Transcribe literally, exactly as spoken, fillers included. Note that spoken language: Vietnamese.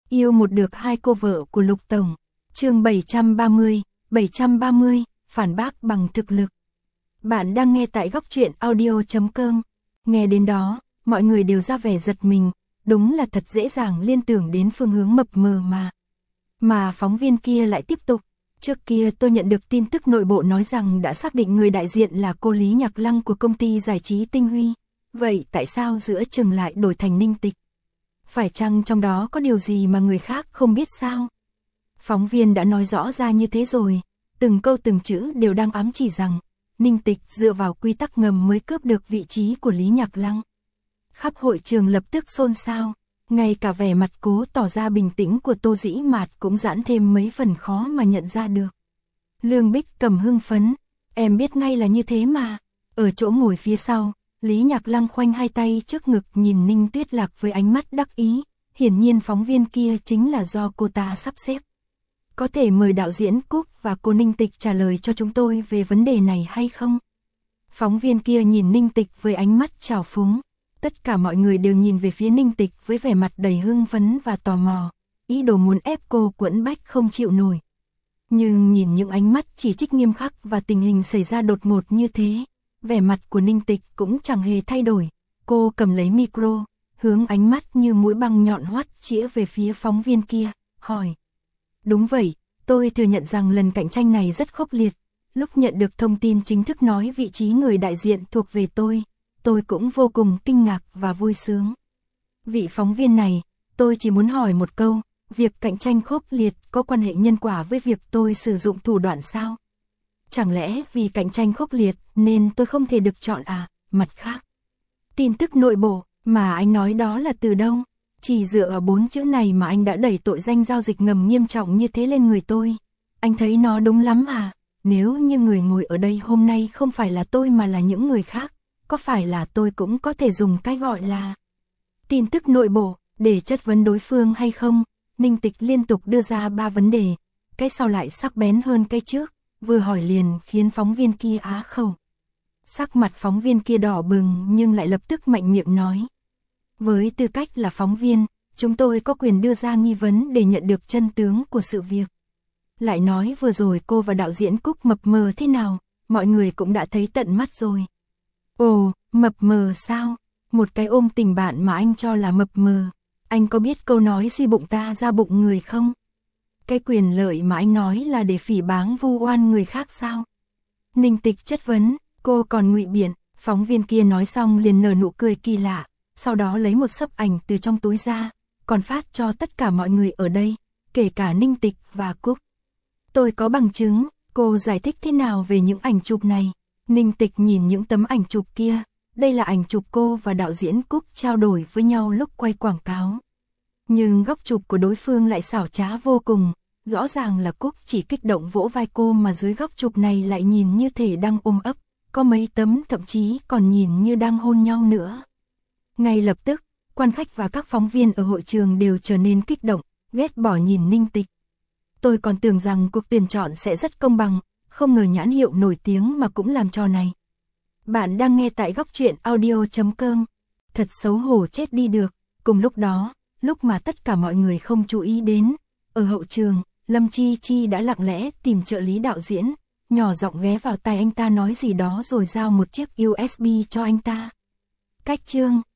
Yêu một được hai cô vợ của Lục Tổng. Chương bảy trăm ba mươi, bảy trăm ba mươi, phản bác bằng thực lực. Bạn đang nghe tại góc truyện audio chấm com. Nghe đến đó, mọi người đều ra vẻ giật mình, đúng là thật dễ dàng liên tưởng đến phương hướng mập mờ mà. Mà phóng viên kia lại tiếp tục, trước kia tôi nhận được tin tức nội bộ nói rằng đã xác định người đại diện là cô Lý Nhạc Lăng của công ty giải trí Tinh Huy. Vậy tại sao giữa chừng lại đổi thành Ninh Tịch? Phải chăng trong đó có điều gì mà người khác không biết sao? Phóng viên đã nói rõ ra như thế rồi, từng câu từng chữ đều đang ám chỉ rằng Ninh Tịch dựa vào quy tắc ngầm mới cướp được vị trí của Lý Nhạc Lăng. Khắp hội trường lập tức xôn xao, ngay cả vẻ mặt cố tỏ ra bình tĩnh của Tô Dĩ Mạt cũng giãn thêm mấy phần khó mà nhận ra được. Lương Bích Cầm hưng phấn, em biết ngay là như thế mà. Ở chỗ ngồi phía sau, Lý Nhạc Lăng khoanh hai tay trước ngực nhìn Ninh Tuyết Lạc với ánh mắt đắc ý, hiển nhiên phóng viên kia chính là do cô ta sắp xếp. Có thể mời đạo diễn Cúc và cô Ninh Tịch trả lời cho chúng tôi về vấn đề này hay không? Phóng viên kia nhìn Ninh Tịch với ánh mắt trào phúng. Tất cả mọi người đều nhìn về phía Ninh Tịch với vẻ mặt đầy hưng phấn và tò mò, ý đồ muốn ép cô quẫn bách không chịu nổi. Nhưng nhìn những ánh mắt chỉ trích nghiêm khắc và tình hình xảy ra đột ngột như thế, vẻ mặt của Ninh Tịch cũng chẳng hề thay đổi. Cô cầm lấy micro, hướng ánh mắt như mũi băng nhọn hoắt chĩa về phía phóng viên kia, hỏi. Đúng vậy, tôi thừa nhận rằng lần cạnh tranh này rất khốc liệt. Lúc nhận được thông tin chính thức nói vị trí người đại diện thuộc về tôi, tôi cũng vô cùng kinh ngạc và vui sướng. Vị phóng viên này, tôi chỉ muốn hỏi một câu, việc cạnh tranh khốc liệt có quan hệ nhân quả với việc tôi sử dụng thủ đoạn sao? Chẳng lẽ vì cạnh tranh khốc liệt nên tôi không thể được chọn à? Mặt khác, tin tức nội bộ mà anh nói đó là từ đâu? Chỉ dựa ở bốn chữ này mà anh đã đẩy tội danh giao dịch ngầm nghiêm trọng như thế lên người tôi. Anh thấy nó đúng lắm à? Nếu như người ngồi ở đây hôm nay không phải là tôi mà là những người khác, có phải là tôi cũng có thể dùng cái gọi là tin tức nội bộ để chất vấn đối phương hay không? Ninh Tịch liên tục đưa ra ba vấn đề, cái sau lại sắc bén hơn cái trước, vừa hỏi liền khiến phóng viên kia á khẩu. Sắc mặt phóng viên kia đỏ bừng nhưng lại lập tức mạnh miệng nói. Với tư cách là phóng viên, chúng tôi có quyền đưa ra nghi vấn để nhận được chân tướng của sự việc. Lại nói vừa rồi cô và đạo diễn Cúc mập mờ thế nào, mọi người cũng đã thấy tận mắt rồi. Ồ, mập mờ sao? Một cái ôm tình bạn mà anh cho là mập mờ. Anh có biết câu nói suy bụng ta ra bụng người không? Cái quyền lợi mà anh nói là để phỉ báng vu oan người khác sao? Ninh Tịch chất vấn, cô còn ngụy biện. Phóng viên kia nói xong liền nở nụ cười kỳ lạ, sau đó lấy một xấp ảnh từ trong túi ra, còn phát cho tất cả mọi người ở đây, kể cả Ninh Tịch và Cúc. Tôi có bằng chứng, cô giải thích thế nào về những ảnh chụp này? Ninh Tịch nhìn những tấm ảnh chụp kia, đây là ảnh chụp cô và đạo diễn Cúc trao đổi với nhau lúc quay quảng cáo. Nhưng góc chụp của đối phương lại xảo trá vô cùng, rõ ràng là Cúc chỉ kích động vỗ vai cô mà dưới góc chụp này lại nhìn như thể đang ôm ấp, có mấy tấm thậm chí còn nhìn như đang hôn nhau nữa. Ngay lập tức, quan khách và các phóng viên ở hội trường đều trở nên kích động, ghét bỏ nhìn Ninh Tịch. Tôi còn tưởng rằng cuộc tuyển chọn sẽ rất công bằng, không ngờ nhãn hiệu nổi tiếng mà cũng làm trò này. Bạn đang nghe tại góc truyện audio chấm com. Thật xấu hổ chết đi được. Cùng lúc đó, lúc mà tất cả mọi người không chú ý đến, ở hậu trường, Lâm Chi Chi đã lặng lẽ tìm trợ lý đạo diễn, nhỏ giọng ghé vào tai anh ta nói gì đó rồi giao một chiếc u ét bê cho anh ta. Cách chương